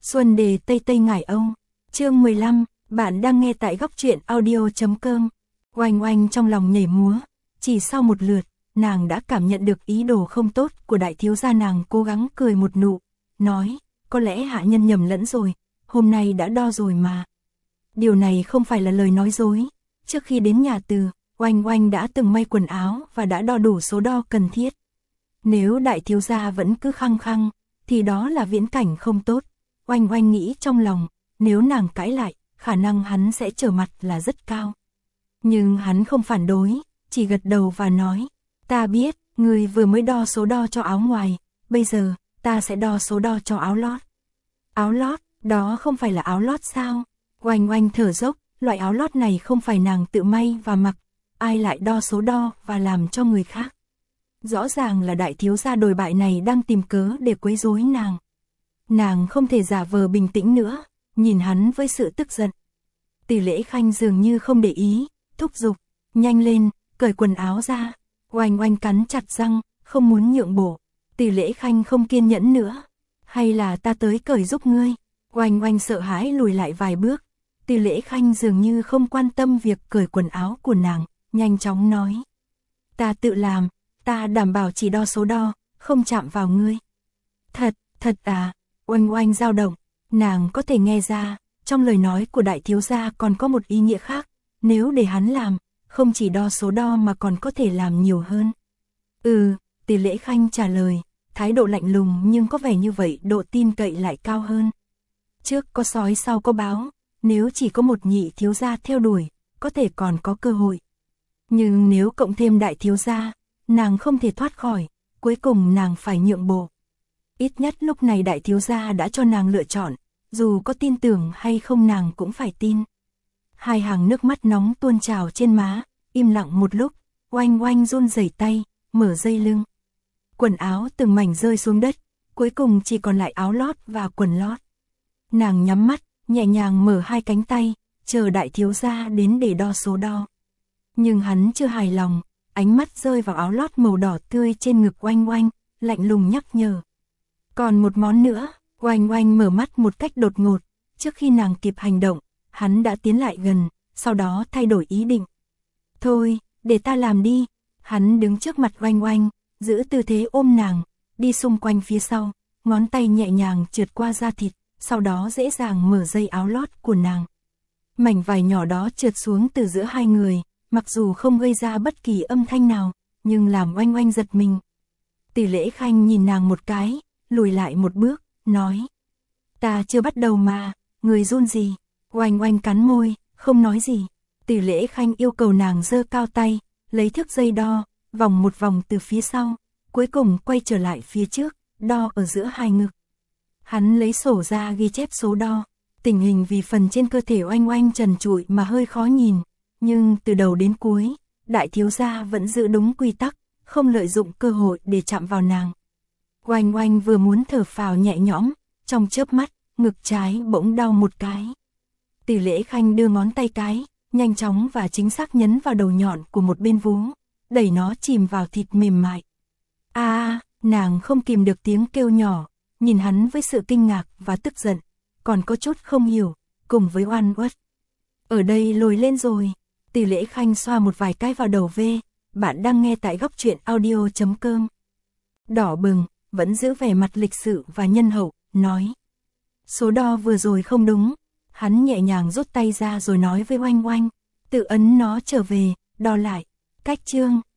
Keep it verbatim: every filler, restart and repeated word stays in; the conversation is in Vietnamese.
Xuân đề Tây Tây Ngải Âu. Chương mười lăm, bạn đang nghe tại góc truyện audio.com. Oanh oanh trong lòng nhảy múa, chỉ sau một lượt, nàng đã cảm nhận được ý đồ không tốt của đại thiếu gia. Nàng cố gắng cười một nụ, nói, có lẽ hạ nhân nhầm lẫn rồi, hôm nay đã đo rồi mà. Điều này không phải là lời nói dối. Trước khi đến nhà Từ, Oanh oanh đã từng may quần áo và đã đo đủ số đo cần thiết. Nếu đại thiếu gia vẫn cứ khăng khăng, thì đó là viễn cảnh không tốt. Oanh oanh nghĩ trong lòng, nếu nàng cãi lại, khả năng hắn sẽ trở mặt là rất cao. Nhưng hắn không phản đối, chỉ gật đầu và nói, ta biết, người vừa mới đo số đo cho áo ngoài, bây giờ, ta sẽ đo số đo cho áo lót. Áo lót, đó không phải là áo lót sao? Oanh oanh thở dốc, loại áo lót này không phải nàng tự may và mặc, ai lại đo số đo và làm cho người khác. Rõ ràng là đại thiếu gia đồi bại này đang tìm cớ để quấy rối nàng. Nàng không thể giả vờ bình tĩnh nữa, nhìn hắn với sự tức giận. Tỷ Lễ Khanh dường như không để ý, thúc giục, nhanh lên, cởi quần áo ra. Oanh oanh cắn chặt răng, không muốn nhượng bộ. Tỷ Lễ Khanh không kiên nhẫn nữa. Hay là ta tới cởi giúp ngươi? Oanh oanh sợ hãi lùi lại vài bước. Tỷ Lễ Khanh dường như không quan tâm việc cởi quần áo của nàng, nhanh chóng nói. Ta tự làm, ta đảm bảo chỉ đo số đo, không chạm vào ngươi. Thật, thật à? Oanh oanh dao động, nàng có thể nghe ra, trong lời nói của đại thiếu gia còn có một ý nghĩa khác, nếu để hắn làm, không chỉ đo số đo mà còn có thể làm nhiều hơn. Ừ, Tỷ Lễ Khanh trả lời, thái độ lạnh lùng nhưng có vẻ như vậy độ tin cậy lại cao hơn. Trước có sói sau có báo, nếu chỉ có một nhị thiếu gia theo đuổi, có thể còn có cơ hội. Nhưng nếu cộng thêm đại thiếu gia, nàng không thể thoát khỏi, cuối cùng nàng phải nhượng bộ. Ít nhất lúc này đại thiếu gia đã cho nàng lựa chọn, dù có tin tưởng hay không nàng cũng phải tin. Hai hàng nước mắt nóng tuôn trào trên má, im lặng một lúc, oanh oanh run rẩy tay, mở dây lưng. Quần áo từng mảnh rơi xuống đất, cuối cùng chỉ còn lại áo lót và quần lót. Nàng nhắm mắt, nhẹ nhàng mở hai cánh tay, chờ đại thiếu gia đến để đo số đo. Nhưng hắn chưa hài lòng, ánh mắt rơi vào áo lót màu đỏ tươi trên ngực oanh oanh, lạnh lùng nhắc nhở. Còn một món nữa. Oanh oanh mở mắt một cách đột ngột, trước khi nàng kịp hành động, hắn đã tiến lại gần, sau đó thay đổi ý định. Thôi, để ta làm đi. Hắn đứng trước mặt oanh oanh, giữ tư thế ôm nàng, đi xung quanh phía sau, ngón tay nhẹ nhàng trượt qua da thịt, sau đó dễ dàng mở dây áo lót của nàng. Mảnh vải nhỏ đó trượt xuống từ giữa hai người, mặc dù không gây ra bất kỳ âm thanh nào, nhưng làm oanh oanh giật mình. Tỷ Lễ Khanh nhìn nàng một cái, lùi lại một bước, nói. Ta chưa bắt đầu mà, người run gì? Oanh oanh cắn môi, không nói gì. Tỷ Lễ Khanh yêu cầu nàng giơ cao tay, lấy thước dây đo, vòng một vòng từ phía sau, cuối cùng quay trở lại phía trước, đo ở giữa hai ngực. Hắn lấy sổ ra ghi chép số đo, tình hình vì phần trên cơ thể oanh oanh trần trụi mà hơi khó nhìn, nhưng từ đầu đến cuối, đại thiếu gia vẫn giữ đúng quy tắc, không lợi dụng cơ hội để chạm vào nàng. Oanh oanh vừa muốn thở phào nhẹ nhõm, trong chớp mắt, ngực trái bỗng đau một cái. Tỷ Lễ Khanh đưa ngón tay cái, nhanh chóng và chính xác nhấn vào đầu nhọn của một bên vú, đẩy nó chìm vào thịt mềm mại. A, à, nàng không kìm được tiếng kêu nhỏ, nhìn hắn với sự kinh ngạc và tức giận, còn có chút không hiểu, cùng với oan uất. Ở đây lồi lên rồi. Tỷ Lễ Khanh xoa một vài cái vào đầu V, bạn đang nghe tại góc truyện audio.com. Đỏ bừng, vẫn giữ vẻ mặt lịch sự và nhân hậu, nói. Số đo vừa rồi không đúng. Hắn nhẹ nhàng rút tay ra rồi nói với oanh oanh, tự ấn nó trở về, đo lại. Cách chương.